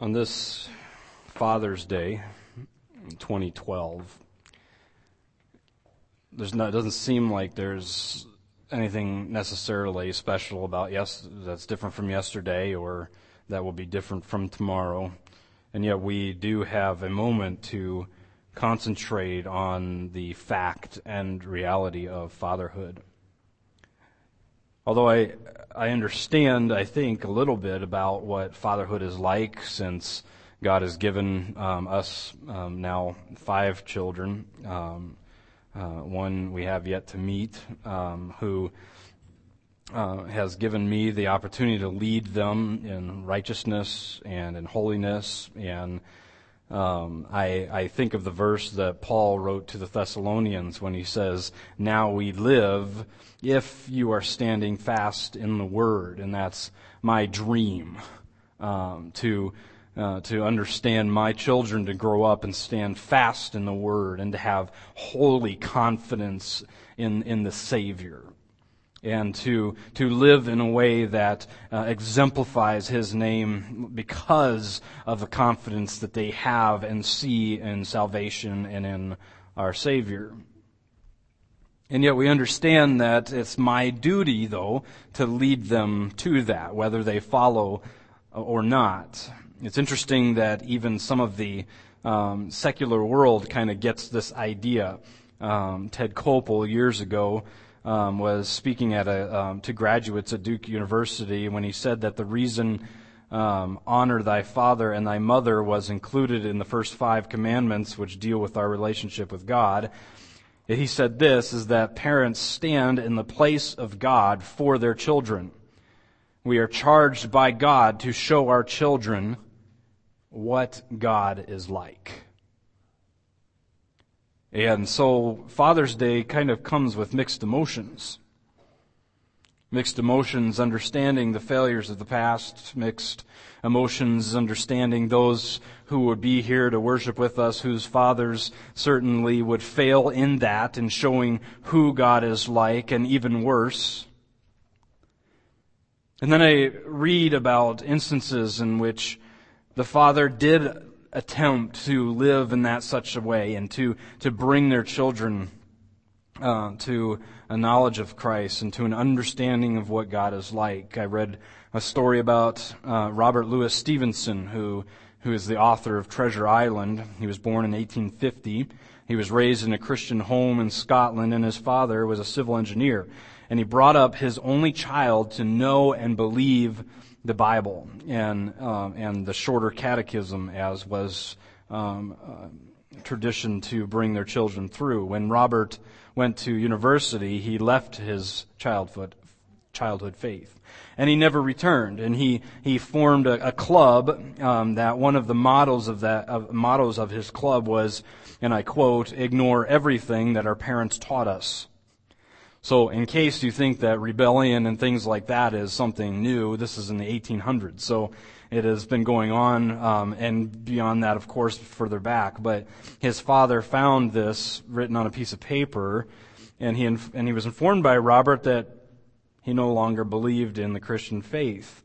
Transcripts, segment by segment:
On this Father's Day, in 2012, it doesn't seem like there's anything necessarily special about that's different from yesterday or that will be different from tomorrow. And yet we do have a moment to concentrate on the fact and reality of fatherhood. Although I understand, I think, a little bit about what fatherhood is like, since God has given us now 5 children. One we have yet to meet, who has given me the opportunity to lead them in righteousness and in holiness. And I think of the verse that Paul wrote to the Thessalonians when he says, "Now we live if you are standing fast in the Word." And that's my dream, to understand my children to grow up and stand fast in the Word and to have holy confidence in the Savior, and to live in a way that exemplifies His name because of the confidence that they have and see in salvation and in our Savior. And yet we understand that it's my duty, though, to lead them to that, whether they follow or not. It's interesting that even some of the secular world kind of gets this idea. Ted Koppel, years ago, was speaking to graduates at Duke University when he said that the reason honor thy father and thy mother was included in the first 5 commandments, which deal with our relationship with God. He said this, is that parents stand in the place of God for their children. We are charged by God to show our children what God is like. And so Father's Day kind of comes with mixed emotions. Mixed emotions understanding the failures of the past, mixed emotions understanding those who would be here to worship with us, whose fathers certainly would fail in that, in showing who God is like, and even worse. And then I read about instances in which the father did attempt to live in that such a way and to bring their children to a knowledge of Christ and to an understanding of what God is like. I read a story about Robert Louis Stevenson, who is the author of Treasure Island. He was born in 1850. He was raised in a Christian home in Scotland, and his father was a civil engineer. And he brought up his only child to know and believe the Bible and the shorter catechism, as was tradition to bring their children through. When Robert went to university, he left his childhood faith, and he never returned. And he formed a club that one of the mottos of his club was, and I quote, "Ignore everything that our parents taught us." So in case you think that rebellion and things like that is something new, this is in the 1800s. So it has been going on, and beyond that, of course, further back. But his father found this written on a piece of paper, and he was informed by Robert that he no longer believed in the Christian faith.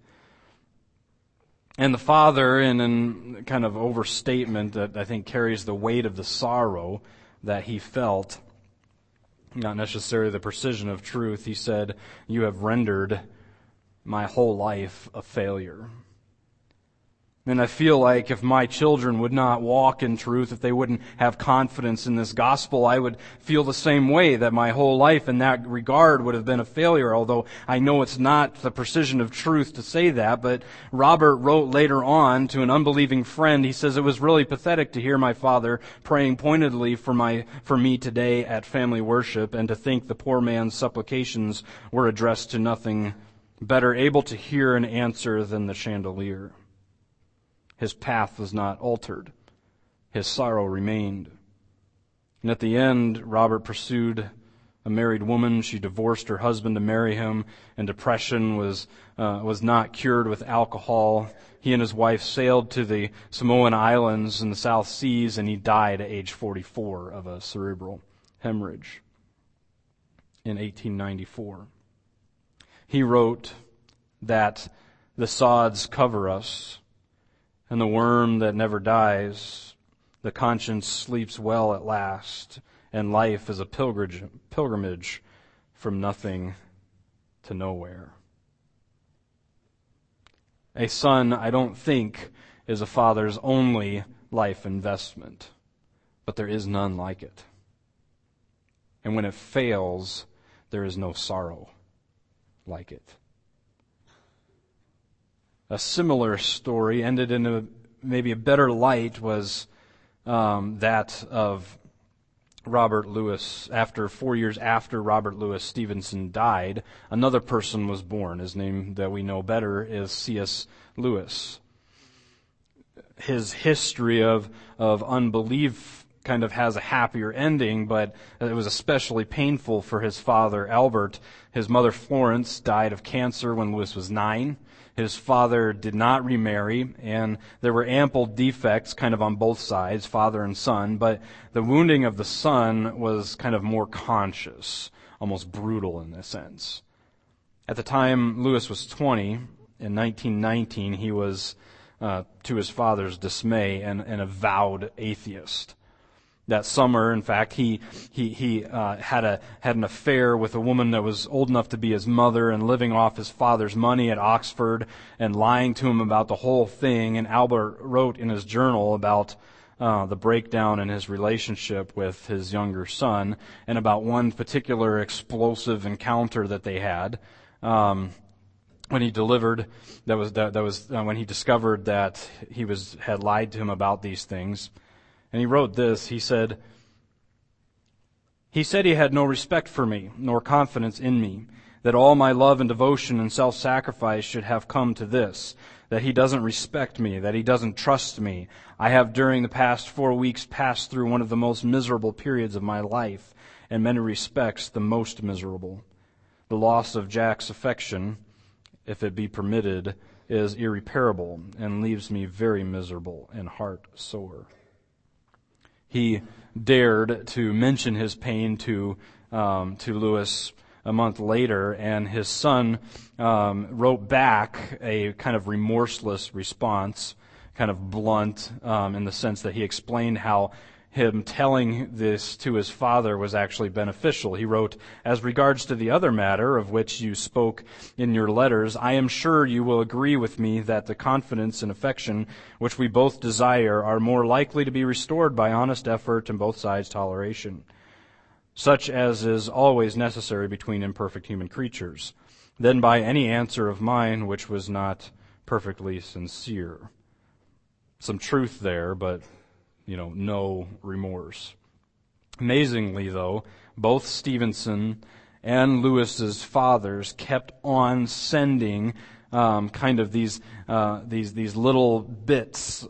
And the father, in a kind of overstatement that I think carries the weight of the sorrow that he felt, not necessarily the precision of truth, he said, "You have rendered my whole life a failure." And I feel like if my children would not walk in truth, if they wouldn't have confidence in this gospel, I would feel the same way, that my whole life in that regard would have been a failure, although I know it's not the precision of truth to say that. But Robert wrote later on to an unbelieving friend, he says, "It was really pathetic to hear my father praying pointedly for me today at family worship, and to think the poor man's supplications were addressed to nothing better able to hear an answer than the chandelier." His path was not altered. His sorrow remained. And at the end, Robert pursued a married woman. She divorced her husband to marry him, and depression was not cured with alcohol. He and his wife sailed to the Samoan Islands in the South Seas, and he died at age 44 of a cerebral hemorrhage in 1894. He wrote that the sods cover us, And the worm that never dies, the conscience sleeps well at last, and life is a pilgrimage from nothing to nowhere. A son, I don't think, is a father's only life investment, but there is none like it. And when it fails, there is no sorrow like it. A similar story ended in maybe a better light was that of Robert Louis. 4 years after Robert Louis Stevenson died, another person was born. His name that we know better is C.S. Lewis. His history of unbelief kind of has a happier ending, but it was especially painful for his father, Albert. His mother, Florence, died of cancer when Lewis was 9. His father did not remarry, and there were ample defects kind of on both sides, father and son, but the wounding of the son was kind of more conscious, almost brutal in a sense. At the time Lewis was 20, in 1919, he was, to his father's dismay, an avowed atheist. That summer, in fact, he had an affair with a woman that was old enough to be his mother and living off his father's money at Oxford and lying to him about the whole thing. And Albert wrote in his journal about the breakdown in his relationship with his younger son and about one particular explosive encounter that they had when he delivered. That was when he discovered that he had lied to him about these things. And he wrote this. He said he had no respect for me, nor confidence in me, that all my love and devotion and self-sacrifice should have come to this, that he doesn't respect me, that he doesn't trust me. I have during the past 4 weeks passed through one of the most miserable periods of my life, in many respects the most miserable. The loss of Jack's affection, if it be permitted, is irreparable and leaves me very miserable and heart sore. He dared to mention his pain to Lewis a month later, and his son wrote back a kind of remorseless response, kind of blunt in the sense that he explained how him telling this to his father was actually beneficial. He wrote, "As regards to the other matter of which you spoke in your letters, I am sure you will agree with me that the confidence and affection which we both desire are more likely to be restored by honest effort and both sides' toleration, such as is always necessary between imperfect human creatures, than by any answer of mine which was not perfectly sincere." Some truth there, but no remorse. Amazingly, though, both Stevenson and Lewis's fathers kept on sending kind of these little bits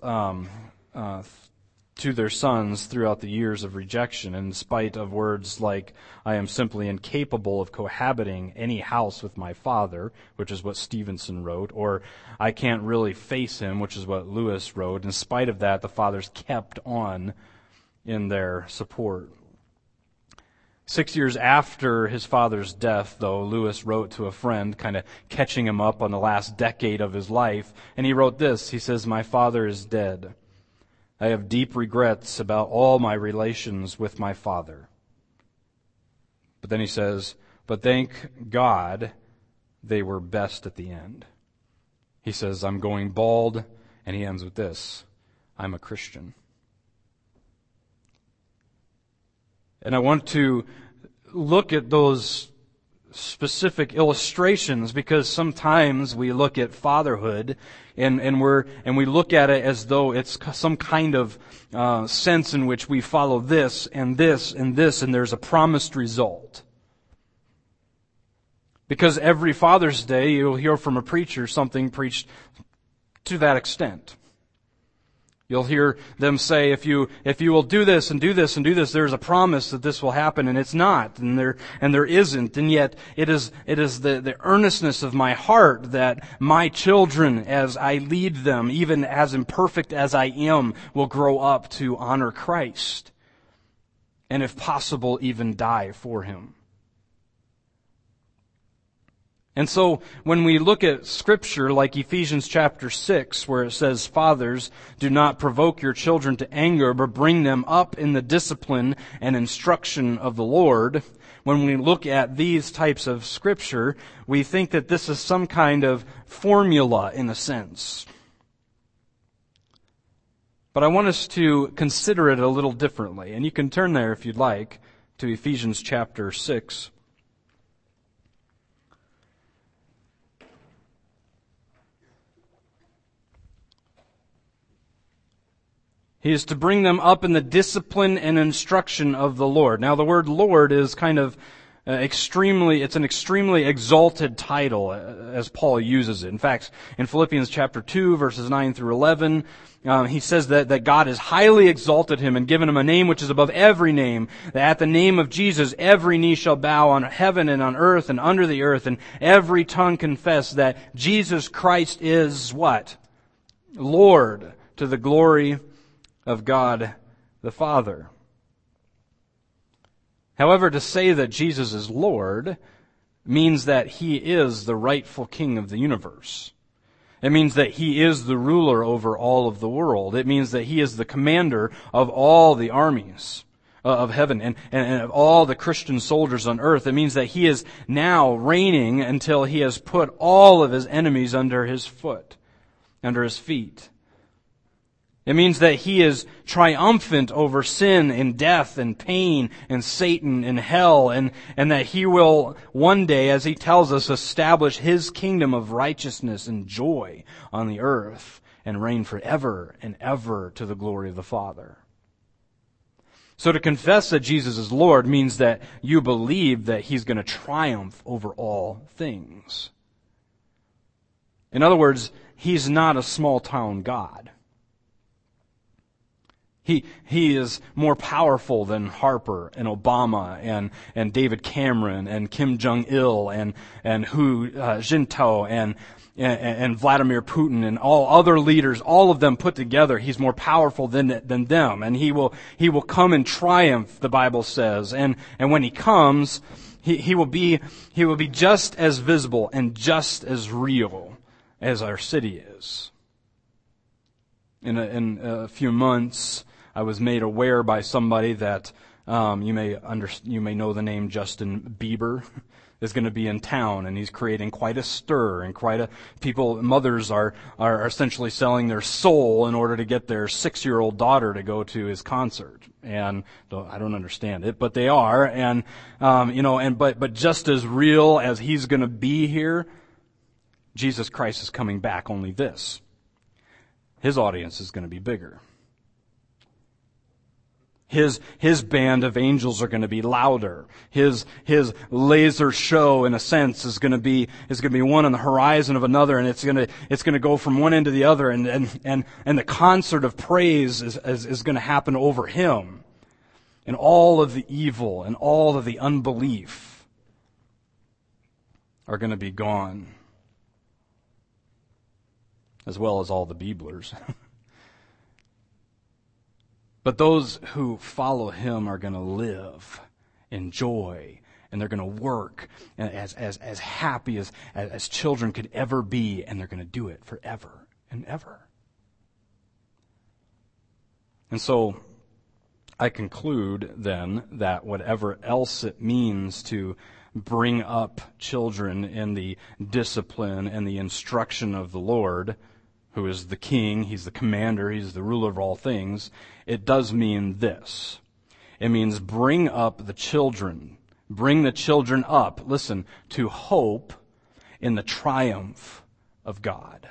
to their sons throughout the years of rejection, in spite of words like, "I am simply incapable of cohabiting any house with my father," which is what Stevenson wrote, or "I can't really face him," which is what Lewis wrote. In spite of that, the fathers kept on in their support. 6 years after his father's death, though, Lewis wrote to a friend, kind of catching him up on the last decade of his life, and he wrote this. He says, "My father is dead. I have deep regrets about all my relations with my father." But then he says, "But thank God they were best at the end." He says, "I'm going bald," and he ends with this, "I'm a Christian." And I want to look at those specific illustrations because sometimes we look at fatherhood and we look at it as though it's some kind of sense in which we follow this and this and this, and there's a promised result. Because every Father's Day you'll hear from a preacher something preached to that extent. You'll hear them say, if you will do this and do this and do this, there's a promise that this will happen, and it's not, and there isn't, and yet it is the earnestness of my heart that my children, as I lead them, even as imperfect as I am, will grow up to honor Christ, and if possible, even die for Him. And so when we look at Scripture like Ephesians chapter 6, where it says, "Fathers, do not provoke your children to anger, but bring them up in the discipline and instruction of the Lord," when we look at these types of Scripture, we think that this is some kind of formula in a sense. But I want us to consider it a little differently. And you can turn there if you'd like to Ephesians chapter 6. He is to bring them up in the discipline and instruction of the Lord. Now the word Lord is kind of it's an extremely exalted title as Paul uses it. In fact, in Philippians chapter 2, verses 9 through 11, he says that God has highly exalted him and given him a name which is above every name, that at the name of Jesus every knee shall bow on heaven and on earth and under the earth, and every tongue confess that Jesus Christ is what? Lord, to the glory of God the Father. However, to say that Jesus is Lord means that He is the rightful King of the universe. It means that He is the ruler over all of the world. It means that He is the commander of all the armies of heaven and of all the Christian soldiers on earth. It means that He is now reigning until He has put all of His enemies under His feet. It means that He is triumphant over sin and death and pain and Satan and hell, and that He will one day, as He tells us, establish His kingdom of righteousness and joy on the earth and reign forever and ever to the glory of the Father. So to confess that Jesus is Lord means that you believe that He's going to triumph over all things. In other words, He's not a small town God. He is more powerful than Harper and Obama and David Cameron and Kim Jong-il and Hu Jintao and Vladimir Putin and all other leaders, all of them put together. He's more powerful than them, and he will come in triumph, the Bible says. And when He comes, he will be just as visible and just as real as our city is. In a few months, I was made aware by somebody that you may know the name Justin Bieber is going to be in town, and he's creating quite a stir and mothers are essentially selling their soul in order to get their 6-year-old daughter to go to his concert. And I don't understand it, but they are. And but just as real as he's going to be here, Jesus Christ is coming back. Only this: His audience is going to be bigger. His band of angels are going to be louder. His laser show, in a sense, is going to be one on the horizon of another, and it's going to go from one end to the other, and the concert of praise is going to happen over Him. And all of the evil and all of the unbelief are going to be gone, as well as all the Bieblers. But those who follow Him are going to live in joy, and they're going to work as happy as children could ever be, and they're going to do it forever and ever. And so I conclude then that whatever else it means to bring up children in the discipline and the instruction of the Lord, who is the King, He's the commander, He's the ruler of all things, it does mean this. It means bring the children up, listen, to hope in the triumph of God.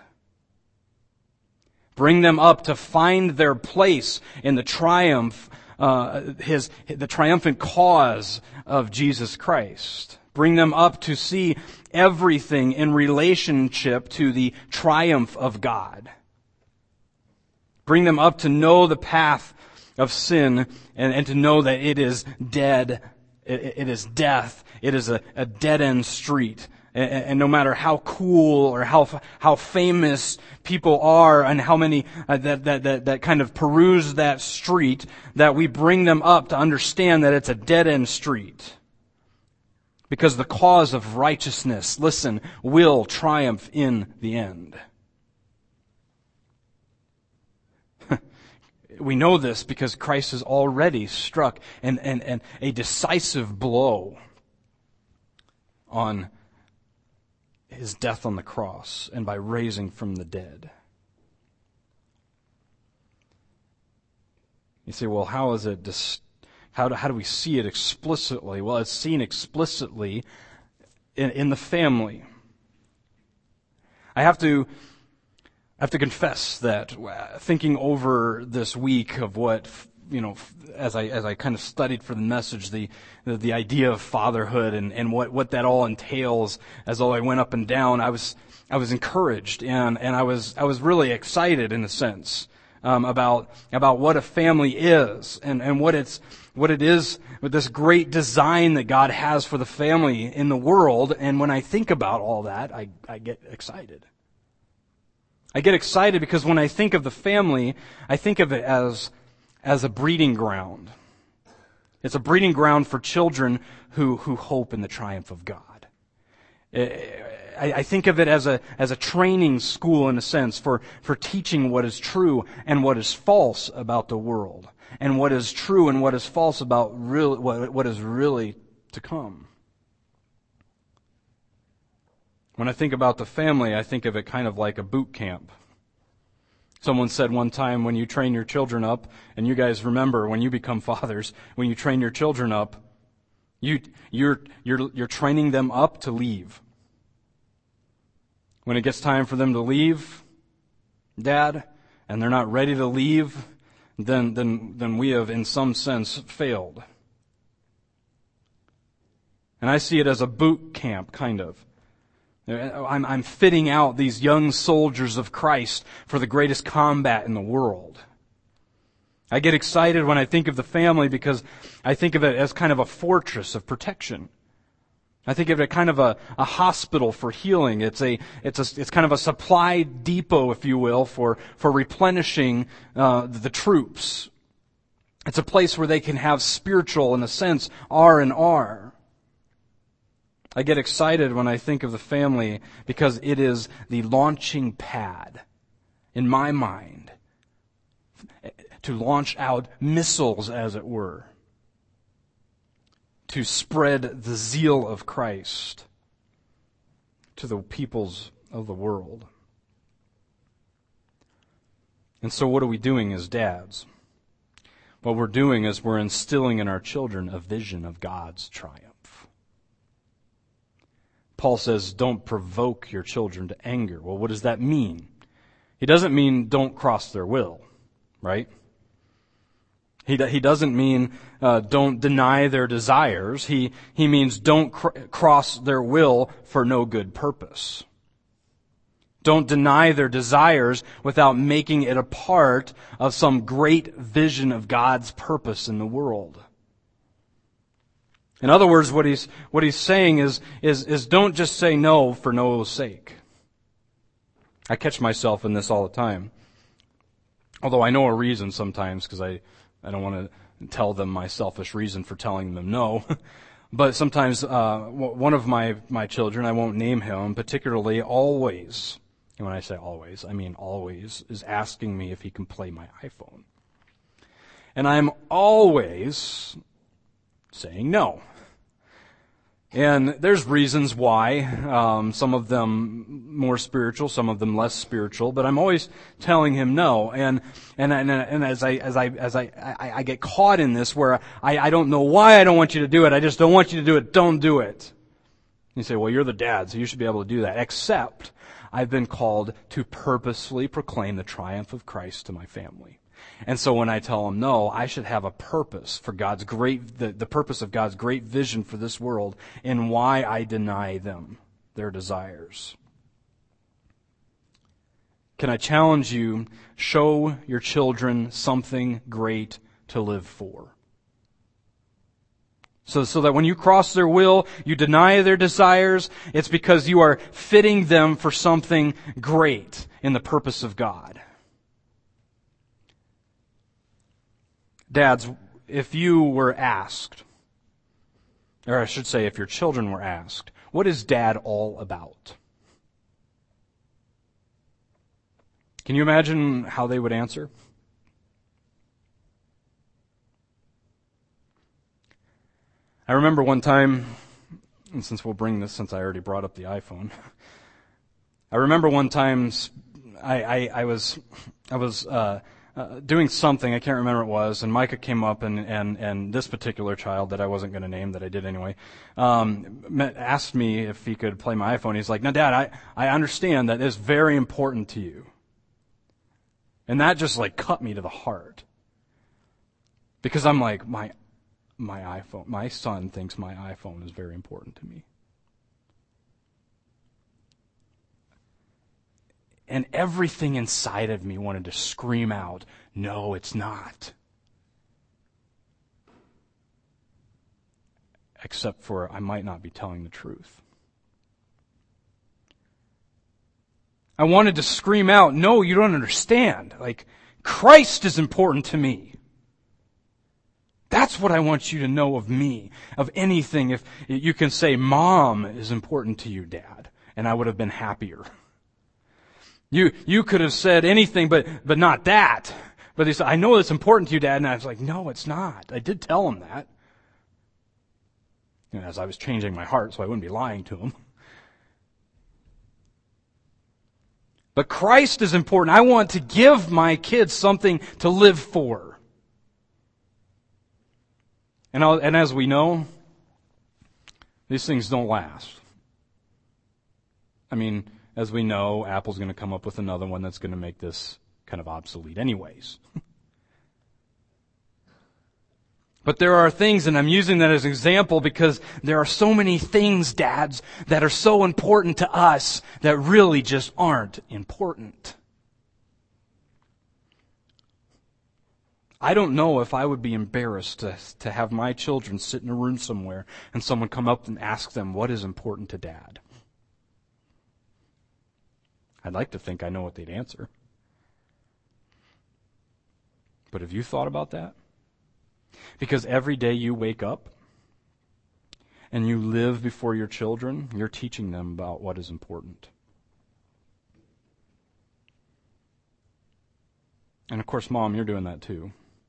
Bring them up to find their place in the triumph, the triumphant cause of Jesus Christ. Bring them up to see everything in relationship to the triumph of God. Bring them up to know the path of sin and to know that it is dead. It is death. It is a dead-end street. And no matter how cool or how famous people are and how many that kind of peruse that street, that we bring them up to understand that it's a dead-end street. Because the cause of righteousness, listen, will triumph in the end. We know this because Christ has already struck and a decisive blow on his death on the cross and by raising from the dead. You say, well, how is it? How do we see it explicitly? Well, it's seen explicitly in the family. I have to confess that thinking over this week of what, as I kind of studied for the message, the idea of fatherhood and what that all entails, as I went up and down, I was encouraged and I was really excited in a sense about what a family is and what it is with this great design that God has for the family in the world. And when I think about all that, I get excited. I get excited because when I think of the family, I think of it as a breeding ground. It's a breeding ground for children who hope in the triumph of God. I think of it as a training school in a sense for teaching what is true and what is false about the world, and what is true and what is false about what is really to come. When I think about the family, I think of it kind of like a boot camp. Someone said one time, when you train your children up, and you guys remember when you become fathers, when you train your children up, you're training them up to leave. When it gets time for them to leave, Dad, and they're not ready to leave, then we have in some sense failed. And I see it as a boot camp, kind of. I'm fitting out these young soldiers of Christ for the greatest combat in the world. I get excited when I think of the family because I think of it as kind of a fortress of protection. I think of it kind of a hospital for healing. It's kind of a supply depot, if you will, for replenishing the troops. It's a place where they can have spiritual, in a sense, R&R. I get excited when I think of the family because it is the launching pad, in my mind, to launch out missiles, as it were, to spread the zeal of Christ to the peoples of the world. And so what are we doing as dads? What we're doing is we're instilling in our children a vision of God's triumph. Paul says, don't provoke your children to anger. Well, what does that mean? He doesn't mean don't cross their will, right? He doesn't mean don't deny their desires. He means don't cross their will for no good purpose. Don't deny their desires without making it a part of some great vision of God's purpose in the world. In other words, what he's saying is don't just say no for no's sake. I catch myself in this all the time. Although I know a reason sometimes, because I don't want to tell them my selfish reason for telling them no. But sometimes one of my children, I won't name him, particularly always, and when I say always, I mean always, is asking me if he can play my iPhone. And I'm always saying no. And there's reasons why, some of them more spiritual, some of them less spiritual, but I'm always telling him no. And as I get caught in this where I don't know why I don't want you to do it, I just don't want you to do it, don't do it. You say, well, you're the dad, so you should be able to do that. Except I've been called to purposefully proclaim the triumph of Christ to my family. And so when I tell them no, I should have a purpose for God's the purpose of God's great vision for this world and why I deny them their desires. Can I challenge you, show your children something great to live for? So that when you cross their will, you deny their desires, it's because you are fitting them for something great in the purpose of God. Dads, if you were asked Or I should say, if your children were asked, what is Dad all about? Can you imagine how they would answer? I remember one time, and since we'll bring this, since I already brought up the iPhone, I remember one time I was doing something, I can't remember what it was, and Micah came up and this particular child that I wasn't going to name, that I did anyway, asked me if he could play my iPhone. He's like, "Now, Dad, I understand that it's very important to you." And that just like cut me to the heart. Because I'm like, my iPhone, my son thinks my iPhone is very important to me. And everything inside of me wanted to scream out, "No, it's not." Except for I might not be telling the truth. I wanted to scream out, "No, you don't understand. Like, Christ is important to me. That's what I want you to know of me, of anything." If you can say, "Mom is important to you, Dad," and I would have been happier. You could have said anything, but not that. But he said, "I know it's important to you, Dad," and I was like, "No, it's not." I did tell him that. And as I was changing my heart, so I wouldn't be lying to him. But Christ is important. I want to give my kids something to live for. And as we know, these things don't last. I mean, as we know, Apple's going to come up with another one that's going to make this kind of obsolete anyways. But there are things, and I'm using that as an example because there are so many things, dads, that are so important to us that really just aren't important. I don't know if I would be embarrassed to have my children sit in a room somewhere and someone come up and ask them, "What is important to Dad?" I'd like to think I know what they'd answer. But have you thought about that? Because every day you wake up and you live before your children, you're teaching them about what is important. And of course, Mom, you're doing that too.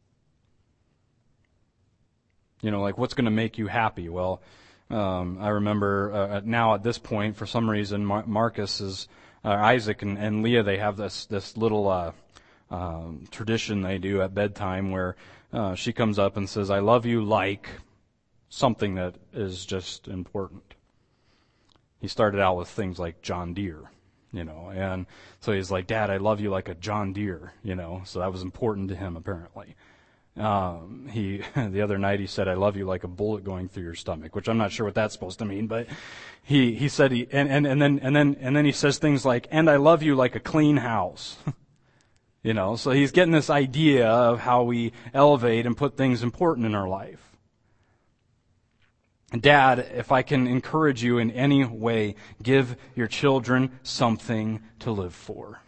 You know, like, what's going to make you happy? Well, I remember now at this point, for some reason, Marcus is, Isaac and Leah, they have this little tradition they do at bedtime where she comes up and says, "I love you," like something that is just important. He started out with things like John Deere, and so he's like, "Dad, I love you like a John Deere," so that was important to him apparently. The other night he said, "I love you like a bullet going through your stomach," which I'm not sure what that's supposed to mean, but he said and then he says things like, "And I love you like a clean house." So he's getting this idea of how we elevate and put things important in our life. Dad, if I can encourage you in any way, give your children something to live for.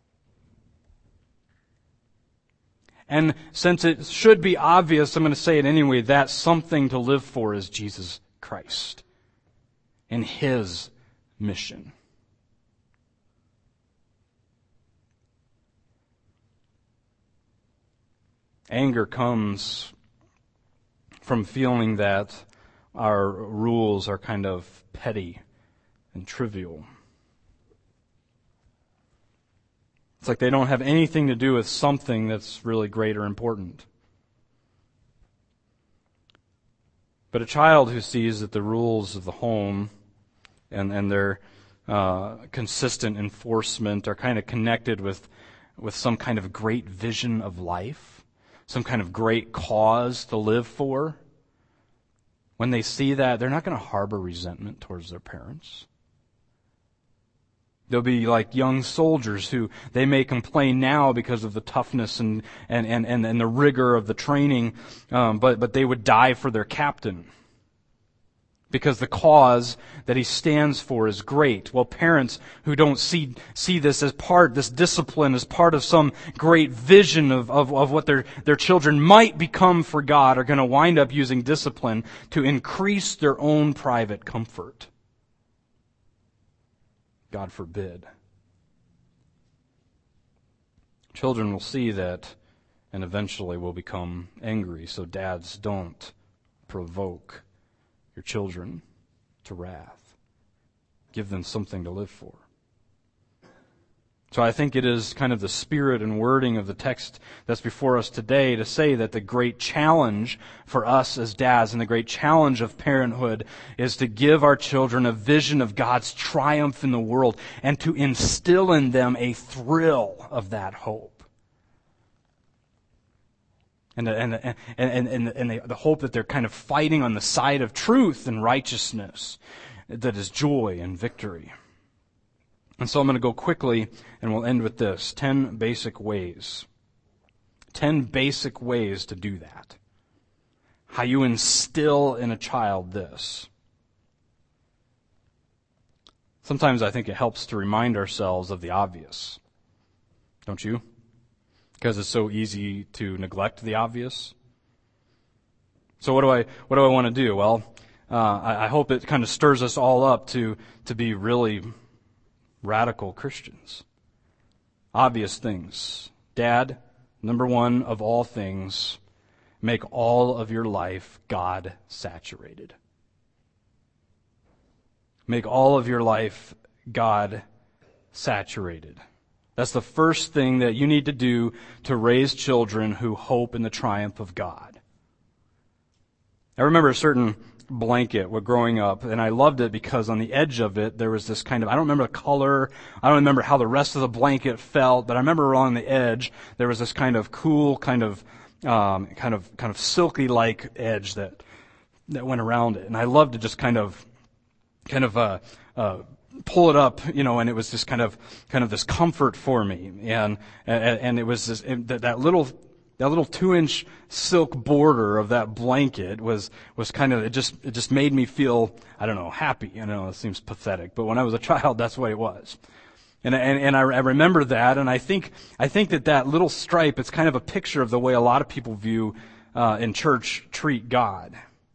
And since it should be obvious, I'm going to say it anyway, that something to live for is Jesus Christ and His mission. Anger comes from feeling that our rules are kind of petty and trivial. It's like they don't have anything to do with something that's really great or important. But a child who sees that the rules of the home and their consistent enforcement are kind of connected with some kind of great vision of life, some kind of great cause to live for, when they see that, they're not going to harbor resentment towards their parents. They'll be like young soldiers who they may complain now because of the toughness and the rigor of the training, but they would die for their captain. because the cause that he stands for is great. Well, parents who don't see this as this discipline as part of some great vision of what their children might become for God are going to wind up using discipline to increase their own private comfort. God forbid. Children will see that and eventually will become angry, so dads, don't provoke your children to wrath. Give them something to live for. So I think it is kind of the spirit and wording of the text that's before us today to say that the great challenge for us as dads and the great challenge of parenthood is to give our children a vision of God's triumph in the world and to instill in them a thrill of that hope. And the hope that they're kind of fighting on the side of truth and righteousness, that is joy and victory. And so I'm going to go quickly, and we'll end with this. 10 basic ways. 10 basic ways to do that. How you instill in a child this. Sometimes I think it helps to remind ourselves of the obvious. Don't you? Because it's so easy to neglect the obvious. So what do I want to do? Well, I hope it kind of stirs us all up to be really radical Christians. Obvious things. Dad, number one of all things, make all of your life God-saturated. Make all of your life God-saturated. That's the first thing that you need to do to raise children who hope in the triumph of God. I remember a certain blanket growing up, and I loved it because on the edge of it there was this kind of, I don't remember the color, I don't remember how the rest of the blanket felt, but I remember along the edge there was this kind of cool, kind of silky like edge that went around it, and I loved to just kind of pull it up, and it was just kind of this comfort for me, and it was this, that little 2-inch silk border of that blanket was kind of, it just made me feel, I don't know, happy. It seems pathetic, but when I was a child, that's what it was. And I remember that, and I think that little stripe, it's kind of a picture of the way a lot of people view, in church, treat God.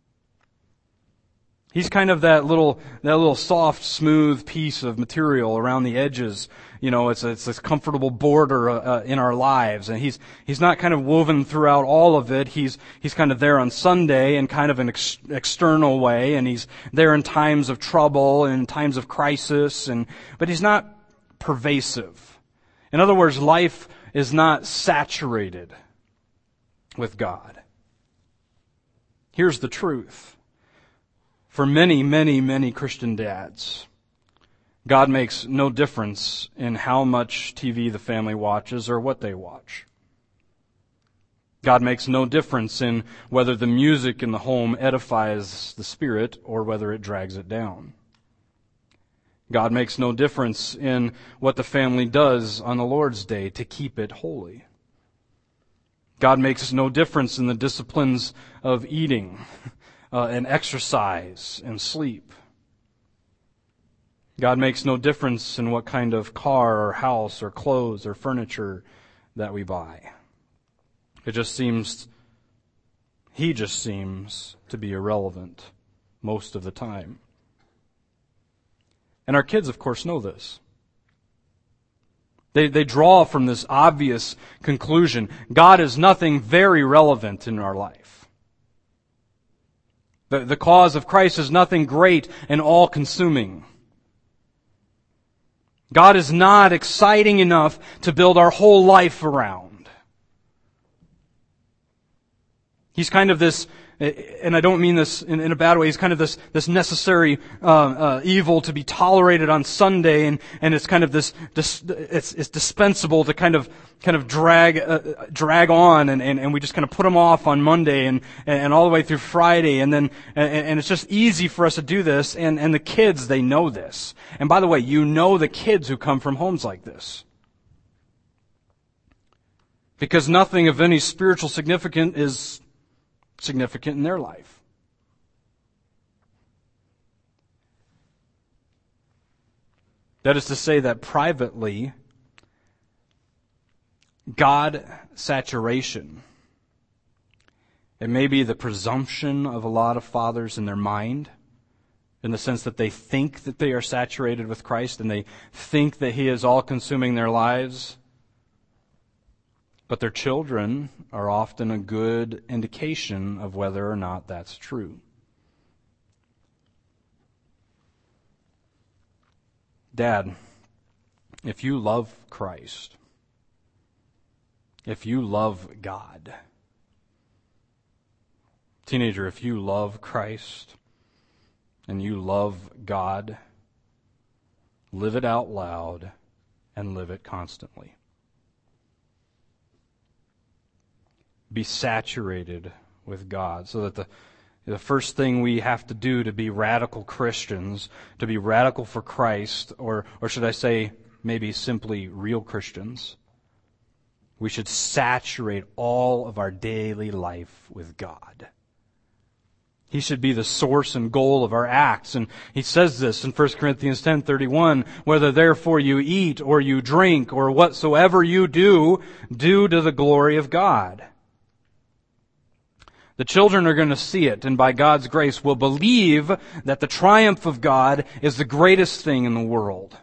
He's kind of that little soft, smooth piece of material around the edges. It's this comfortable border in our lives, and he's not kind of woven throughout all of it. He's kind of there on Sunday in kind of an external way, and he's there in times of trouble and in times of crisis, but he's not pervasive. In other words, life is not saturated with God. Here's the truth. For many, many, many Christian dads, God makes no difference in how much TV the family watches or what they watch. God makes no difference in whether the music in the home edifies the spirit or whether it drags it down. God makes no difference in what the family does on the Lord's Day to keep it holy. God makes no difference in the disciplines of eating and exercise and sleep. God makes no difference in what kind of car or house or clothes or furniture that we buy. He just seems to be irrelevant most of the time. And our kids, of course, know this. They draw from this obvious conclusion. God is nothing very relevant in our life. The cause of Christ is nothing great and all-consuming. God is not exciting enough to build our whole life around. He's kind of this, and I don't mean this in a bad way, he's kind of this necessary evil to be tolerated on Sunday, and it's kind of it's dispensable to kind of drag on, and we just kind of put him off on Monday and all the way through Friday, and it's just easy for us to do this, and the kids, they know this. And by the way, the kids who come from homes like this. Because nothing of any spiritual significance is significant in their life. That is to say that privately, God saturation, it may be the presumption of a lot of fathers in their mind, in the sense that they think that they are saturated with Christ and they think that He is all-consuming their lives. But their children are often a good indication of whether or not that's true. Dad, if you love Christ, if you love God, teenager, if you love Christ and you love God, live it out loud and live it constantly. Be saturated with God, so that the first thing we have to do to be radical Christians, to be radical for Christ, or should I say maybe simply real Christians, we should saturate all of our daily life with God. He should be the source and goal of our acts. And he says this in 1 Corinthians 10:31, whether therefore you eat or you drink or whatsoever you do, do to the glory of God. The children are going to see it, and by God's grace will believe that the triumph of God is the greatest thing in the world.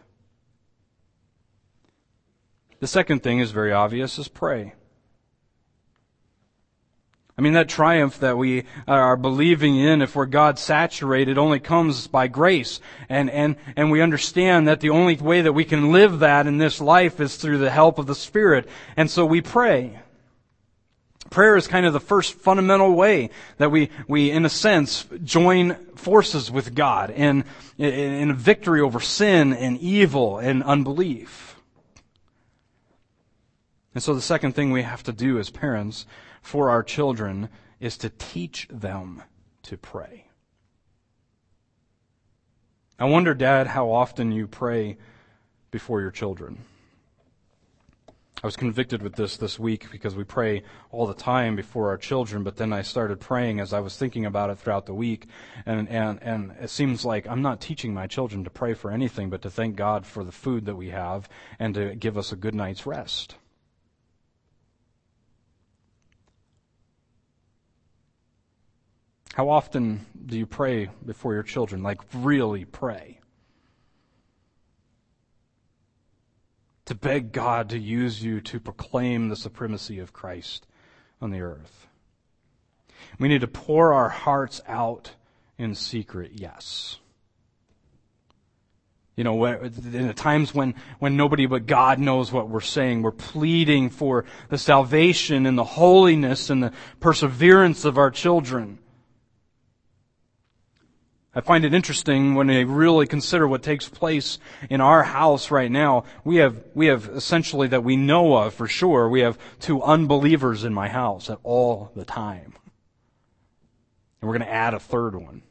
The second thing is very obvious, is pray. I mean, that triumph that we are believing in, if we're God saturated, only comes by grace. And we understand that the only way that we can live that in this life is through the help of the Spirit. And so we pray. Prayer is kind of the first fundamental way that we in a sense, join forces with God in a victory over sin and evil and unbelief. And so the second thing we have to do as parents for our children is to teach them to pray. I wonder, Dad, how often you pray before your children. I was convicted with this week because we pray all the time before our children, but then I started praying as I was thinking about it throughout the week, and it seems like I'm not teaching my children to pray for anything but to thank God for the food that we have and to give us a good night's rest. How often do you pray before your children? Like, really pray? To beg God to use you to proclaim the supremacy of Christ on the earth. We need to pour our hearts out in secret, yes. You know, in the times when nobody but God knows what we're saying, we're pleading for the salvation and the holiness and the perseverance of our children. I find it interesting when I really consider what takes place in our house right now. We have essentially, that we know of for sure, we have 2 unbelievers in my house at all the time. And we're going to add a third one.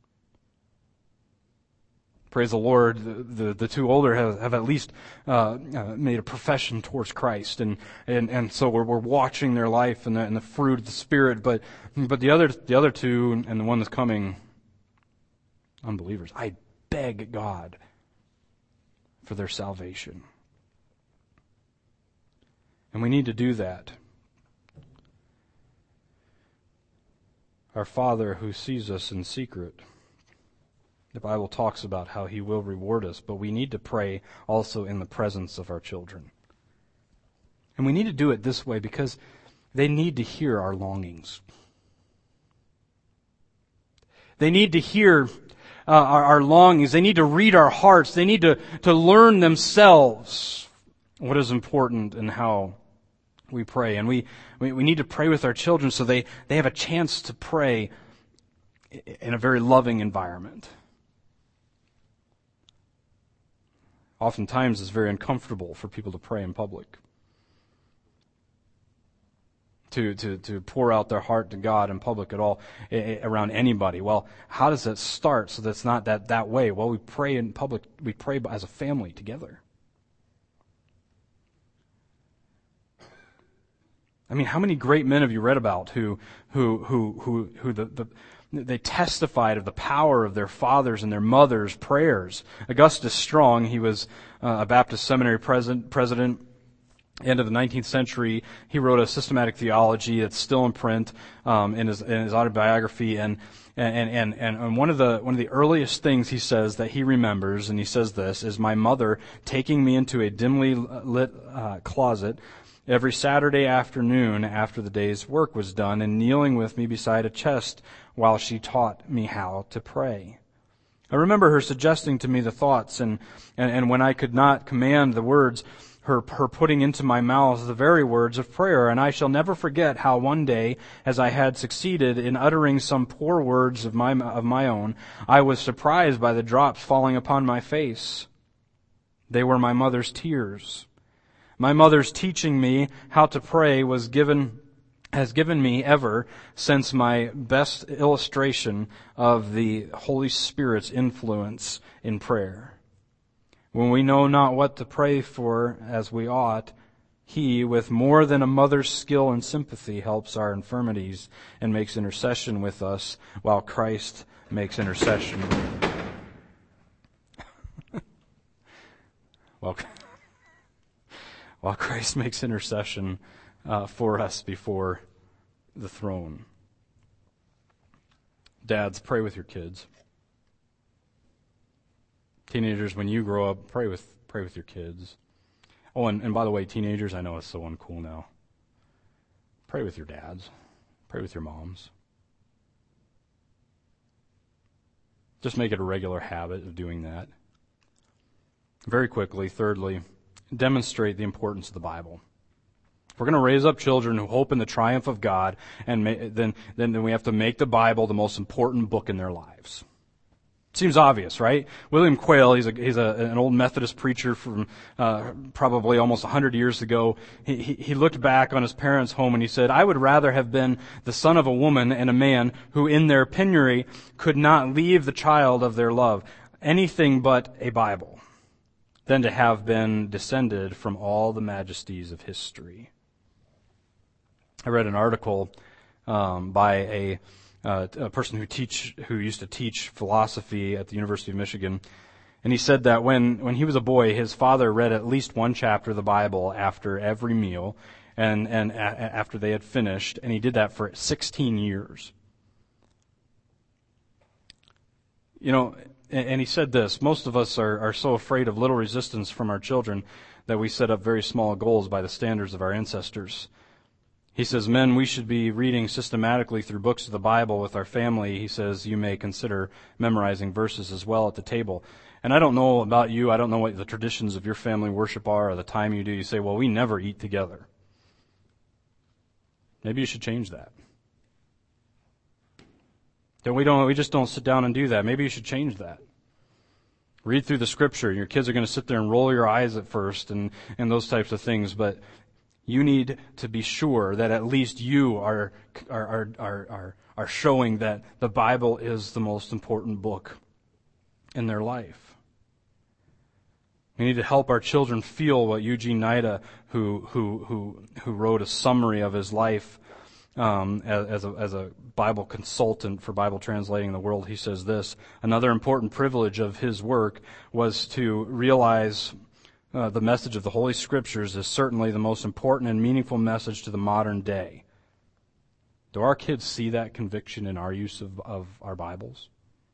Praise the Lord, the 2 older have at least made a profession towards Christ, and so we're watching their life and the fruit of the Spirit. But the other 2 and the one that's coming, unbelievers, I beg God for their salvation. And we need to do that. Our Father who sees us in secret, the Bible talks about how He will reward us, but we need to pray also in the presence of our children. And we need to do it this way because they need to hear our longings. They need to hear our longings. They need to read our hearts. They need to learn themselves what is important and how we pray. And we need to pray with our children so they have a chance to pray in a very loving environment. Oftentimes it's very uncomfortable for people to pray in public. To pour out their heart to God in public at all, around anybody. Well, how does that start so that's not that way? Well, we pray in public, we pray as a family together. I mean, how many great men have you read about who the they testified of the power of their fathers and their mothers' prayers. Augustus Strong, he was a Baptist seminary president. End of the 19th century, he wrote a systematic theology that's still in print in his autobiography, and one of the earliest things he says that he remembers, and he says this, is my mother taking me into a dimly lit closet every Saturday afternoon after the day's work was done, and kneeling with me beside a chest while she taught me how to pray. I remember her suggesting to me the thoughts, and when I could not command the words, her putting into my mouth the very words of prayer. And I shall never forget how one day, as I had succeeded in uttering some poor words of my own, I was surprised by the drops falling upon my face. They were my mother's tears. My mother's teaching me how to pray has given me ever since my best illustration of the Holy Spirit's influence in prayer. When we know not what to pray for as we ought, He, with more than a mother's skill and sympathy, helps our infirmities and makes intercession with us while Christ makes intercession. While Christ makes intercession for us before the throne. Dads, pray with your kids. Teenagers, when you grow up, pray with your kids. Oh, and by the way, teenagers, I know it's so uncool now. Pray with your dads. Pray with your moms. Just make it a regular habit of doing that. Very quickly, thirdly, demonstrate the importance of the Bible. If we're going to raise up children who hope in the triumph of God, and then we have to make the Bible the most important book in their lives. Seems obvious, right? William Quayle, he's an old Methodist preacher from probably almost 100 years ago. He looked back on his parents' home and he said, I would rather have been the son of a woman and a man who in their penury could not leave the child of their love anything but a Bible than to have been descended from all the majesties of history. I read an article by a person who used to teach philosophy at the University of Michigan, and he said that when he was a boy, his father read at least one chapter of the Bible after every meal, and after they had finished, and he did that for 16 years. You know, and he said this: most of us are so afraid of little resistance from our children that we set up very small goals by the standards of our ancestors. He says, men, we should be reading systematically through books of the Bible with our family. He says, you may consider memorizing verses as well at the table. And I don't know about you. I don't know what the traditions of your family worship are or the time you do. You say, well, we never eat together. Maybe you should change that. We just don't sit down and do that. Maybe you should change that. Read through the Scripture. Your kids are going to sit there and roll your eyes at first and those types of things, but you need to be sure that at least you are showing that the Bible is the most important book in their life. We need to help our children feel what Eugene Nida, who wrote a summary of his life as a Bible consultant for Bible translating in the world. He says this: another important privilege of his work was to realize the message of the Holy Scriptures is certainly the most important and meaningful message to the modern day. Do our kids see that conviction in our use of our Bibles?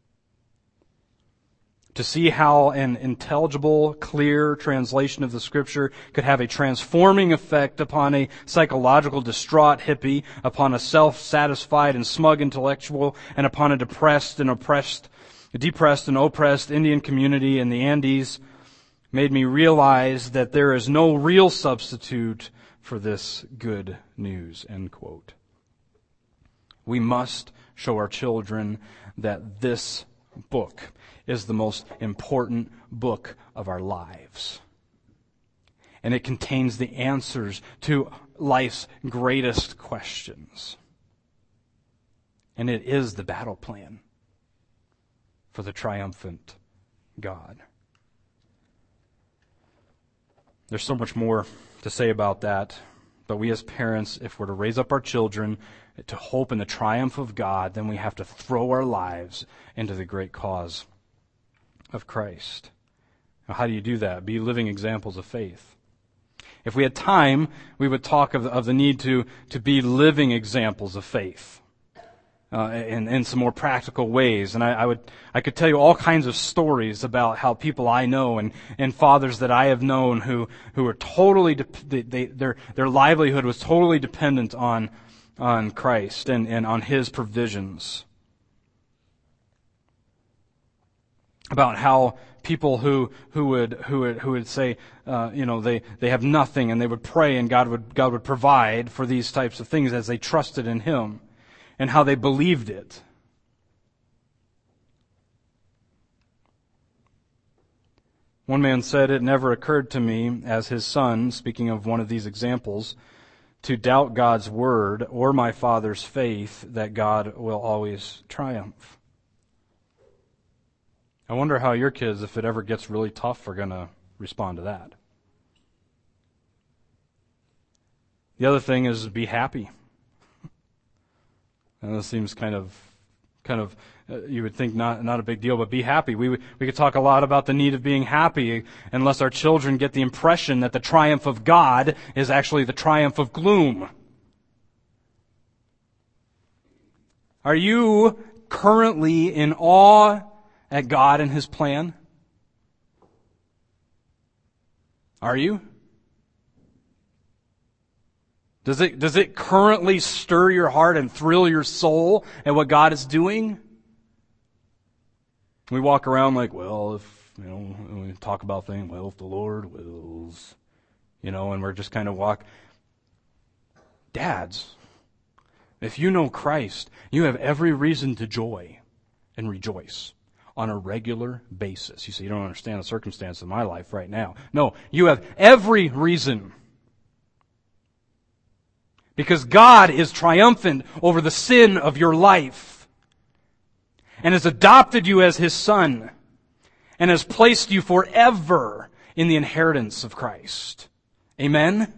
To see how an intelligible, clear translation of the Scripture could have a transforming effect upon a psychological distraught hippie, upon a self-satisfied and smug intellectual, and upon a depressed and oppressed Indian community in the Andes, made me realize that there is no real substitute for this good news, end quote. We must show our children that this book is the most important book of our lives. And it contains the answers to life's greatest questions. And it is the battle plan for the triumphant God. There's so much more to say about that, But we as parents, if we're to raise up our children to hope in the triumph of God, then we have to throw our lives into the great cause of Christ. Now, how do you do that? Be living examples of faith. If we had time, we would talk of the need to be living examples of faith in some more practical ways. And I could tell you all kinds of stories about how people I know and fathers that I have known who are totally their livelihood was totally dependent on Christ and on His provisions. About how people who would say, they have nothing, and they would pray, and God would provide for these types of things as they trusted in Him, and how they believed it. One man said, "It never occurred to me as his son," speaking of one of these examples, "to doubt God's word or my father's faith that God will always triumph." I wonder how your kids, if it ever gets really tough, are going to respond to that. The other thing is be happy. And this seems kind of you would think not a big deal, but be happy. We could talk a lot about the need of being happy unless our children get the impression that the triumph of God is actually the triumph of gloom. Are you currently in awe at God and His plan? Are you? Does it currently stir your heart and thrill your soul at what God is doing? We walk around like, well, if, we talk about things, well, if the Lord wills, and we're just kind of Dads, if you know Christ, you have every reason to joy and rejoice on a regular basis. You say, you don't understand the circumstance of my life right now. No, you have every reason. Because God is triumphant over the sin of your life and has adopted you as His son and has placed you forever in the inheritance of Christ. Amen?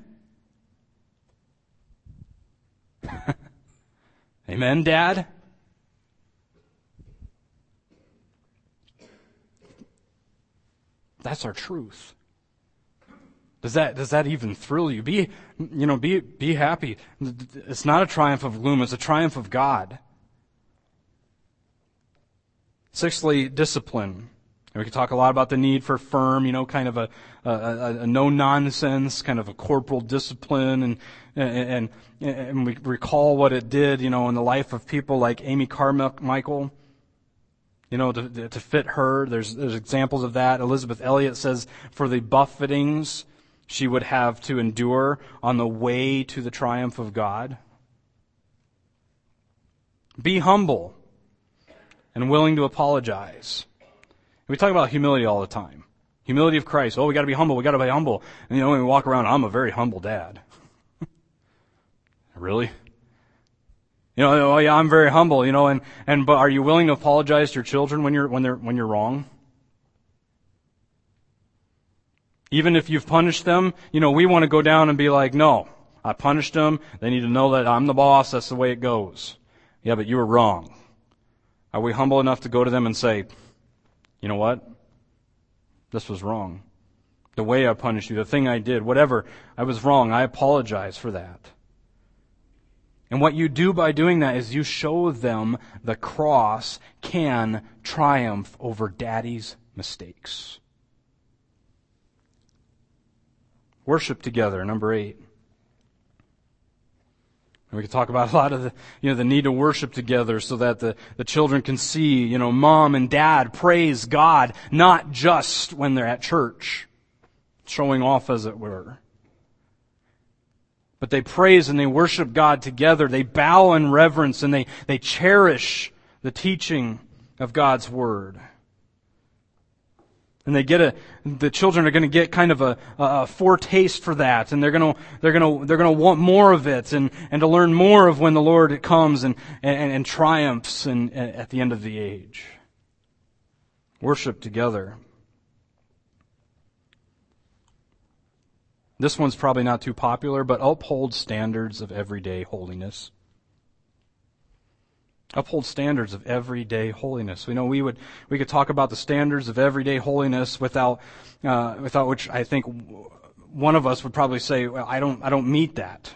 Amen, Dad? That's our truth. Does that even thrill you? Be happy. It's not a triumph of gloom, it's a triumph of God. Sixthly, discipline. And we could talk a lot about the need for firm, kind of a no-nonsense, kind of a corporal discipline, and we recall what it did, in the life of people like Amy Carmichael. To fit her. There's examples of that. Elizabeth Elliot says for the buffetings she would have to endure on the way to the triumph of God. Be humble and willing to apologize. We talk about humility all the time. Humility of Christ. Oh, we got to be humble. We got to be humble. And when we walk around, I'm a very humble dad. Really? Oh yeah, I'm very humble. But are you willing to apologize to your children when you're wrong? Even if you've punished them, we want to go down and be like, no, I punished them. They need to know that I'm the boss. That's the way it goes. Yeah, but you were wrong. Are we humble enough to go to them and say, you know what? This was wrong. The way I punished you, the thing I did, whatever, I was wrong. I apologize for that. And what you do by doing that is you show them the cross can triumph over Daddy's mistakes. Worship together, number 8. And we could talk about a lot of the need to worship together so that the children can see, mom and dad praise God, not just when they're at church, showing off as it were. But they praise and they worship God together. They bow in reverence and they cherish the teaching of God's Word. And the children are going to get kind of a foretaste for that, and they're going to want more of it, and to learn more of when the Lord comes and triumphs at the end of the age. Worship together. This one's probably not too popular, but uphold standards of everyday holiness. Uphold standards of everyday holiness. We know we could talk about the standards of everyday holiness without which I think one of us would probably say, well, I don't meet that.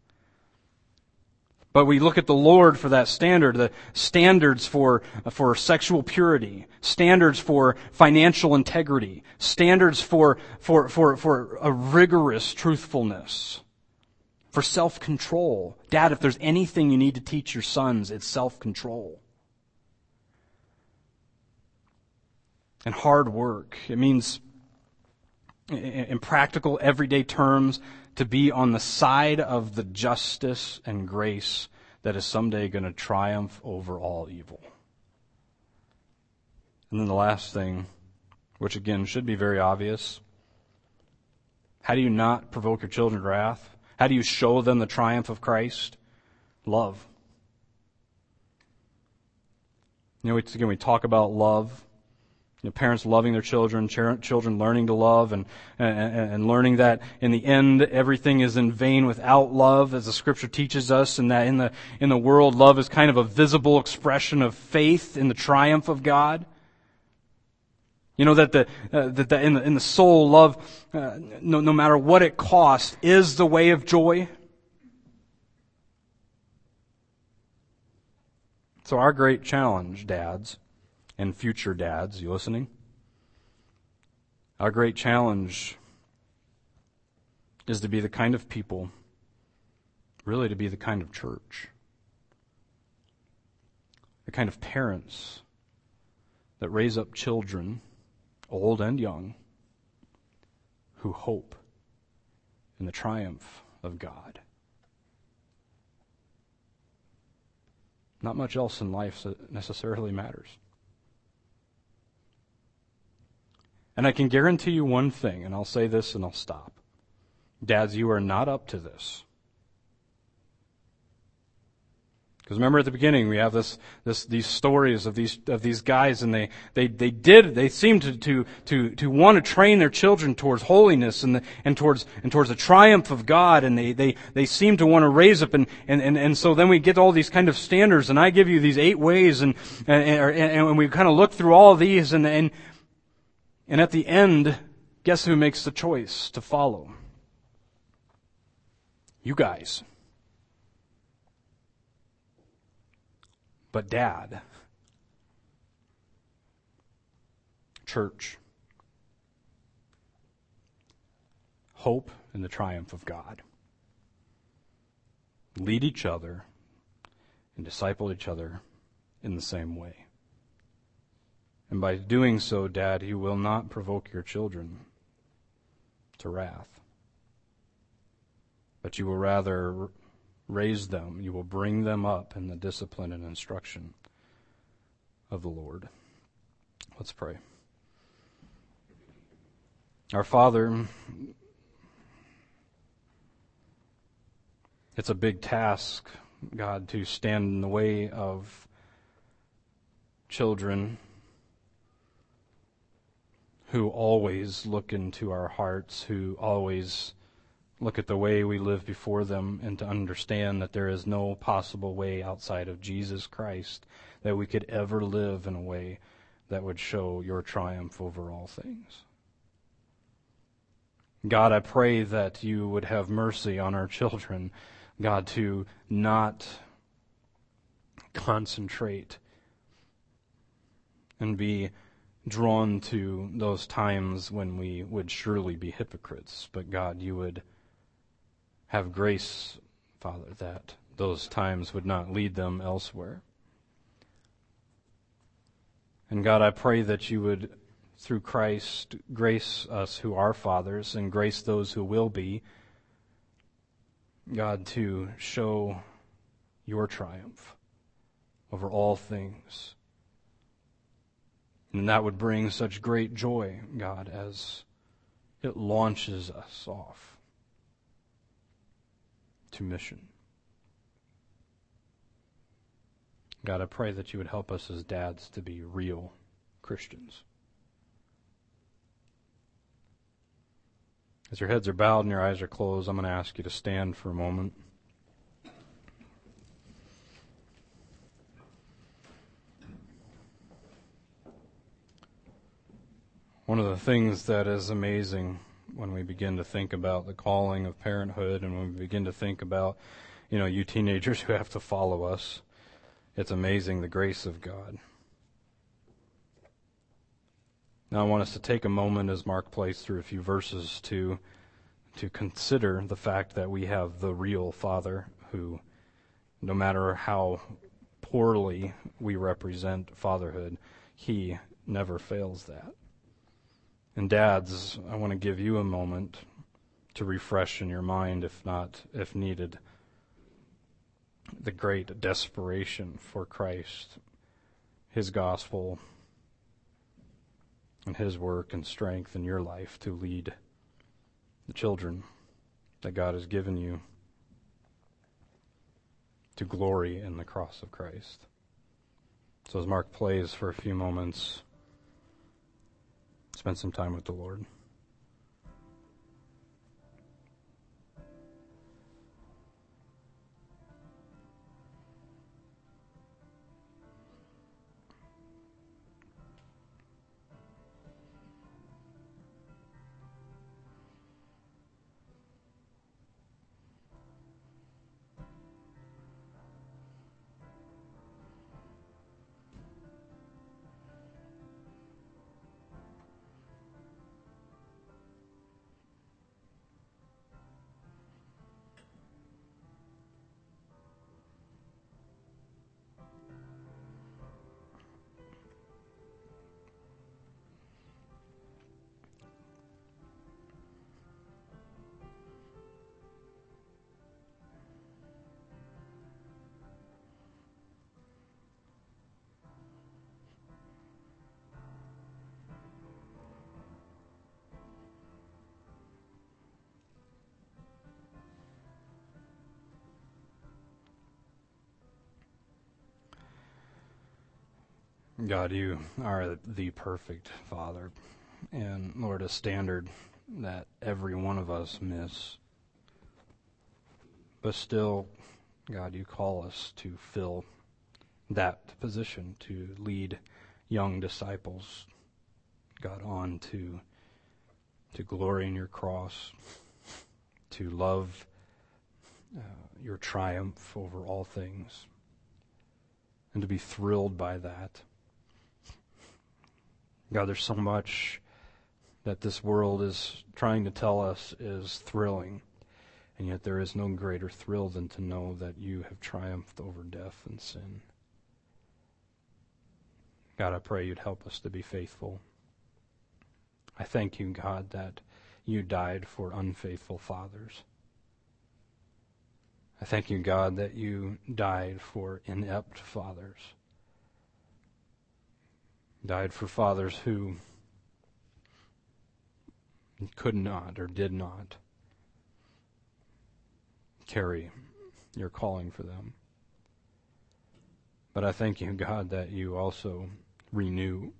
But we look at the Lord for that standard, the standards for sexual purity, standards for financial integrity, standards for a rigorous truthfulness, for self-control. Dad, if there's anything you need to teach your sons, it's self-control. And hard work. It means, in practical, everyday terms, to be on the side of the justice and grace that is someday going to triumph over all evil. And then the last thing, which again should be very obvious, how do you not provoke your children to wrath? How do you show them the triumph of Christ? Love. We talk about love. Parents loving their children, children learning to love, and learning that in the end everything is in vain without love, as the Scripture teaches us, and that in the world love is kind of a visible expression of faith in the triumph of God. That in the soul, love, no matter what it costs, is the way of joy. So our great challenge, dads, and future dads, you listening? Our great challenge is to be the kind of people, really to be the kind of church, the kind of parents that raise up children, old and young, who hope in the triumph of God. Not much else in life necessarily matters. And I can guarantee you one thing, and I'll say this and I'll stop. Dads, you are not up to this. Because remember at the beginning we have these stories of these guys, and they seem to want to train their children towards holiness and towards the triumph of God, and they seem to want to raise up and so then we get all these kind of standards, and I give you these 8 ways, and we kind of look through all of these, and at the end, guess who makes the choice to follow? You guys. But Dad, church, hope in the triumph of God. Lead each other and disciple each other in the same way. And by doing so, Dad, you will not provoke your children to wrath, but you will rather raise them, you will bring them up in the discipline and instruction of the Lord. Let's pray. Our Father, it's a big task, God, to stand in the way of children who always look into our hearts, who always look at the way we live before them, and to understand that there is no possible way outside of Jesus Christ that we could ever live in a way that would show your triumph over all things. God, I pray that you would have mercy on our children, God, to not concentrate and be drawn to those times when we would surely be hypocrites. But God, you would have grace, Father, that those times would not lead them elsewhere. And God, I pray that you would, through Christ, grace us who are fathers and grace those who will be, God, to show your triumph over all things. And that would bring such great joy, God, as it launches us off to mission. God, I pray that you would help us as dads to be real Christians. As your heads are bowed and your eyes are closed, I'm going to ask you to stand for a moment. One of the things that is amazing when we begin to think about the calling of parenthood and when we begin to think about, you teenagers who have to follow us, it's amazing the grace of God. Now I want us to take a moment as Mark plays through a few verses to consider the fact that we have the real Father who, no matter how poorly we represent fatherhood, He never fails that. And dads, I want to give you a moment to refresh in your mind, if needed, the great desperation for Christ, His gospel, and His work and strength in your life to lead the children that God has given you to glory in the cross of Christ. So as Mark plays for a few moments, spend some time with the Lord. God, you are the perfect Father, and Lord, a standard that every one of us miss. But still, God, you call us to fill that position, to lead young disciples, God, on to glory in your cross, to love your triumph over all things, and to be thrilled by that. God, there's so much that this world is trying to tell us is thrilling, and yet there is no greater thrill than to know that you have triumphed over death and sin. God, I pray you'd help us to be faithful. I thank you, God, that you died for unfaithful fathers. I thank you, God, that you died for inept fathers. Died for fathers who could not or did not carry your calling for them. But I thank you, God, that you also renew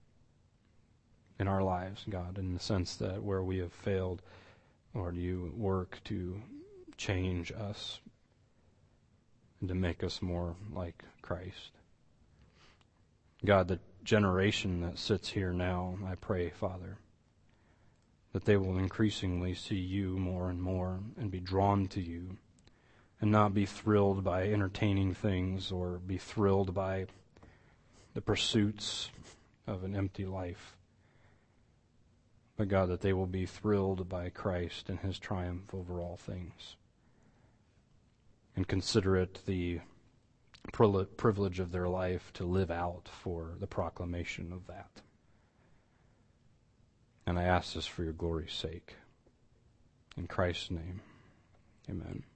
in our lives, God, in the sense that where we have failed, Lord, you work to change us and to make us more like Christ. God, the generation that sits here now, I pray, Father, that they will increasingly see you more and more and be drawn to you and not be thrilled by entertaining things or be thrilled by the pursuits of an empty life. But God, that they will be thrilled by Christ and his triumph over all things and consider it the privilege of their life to live out for the proclamation of that. And I ask this for your glory's sake. In Christ's name, amen.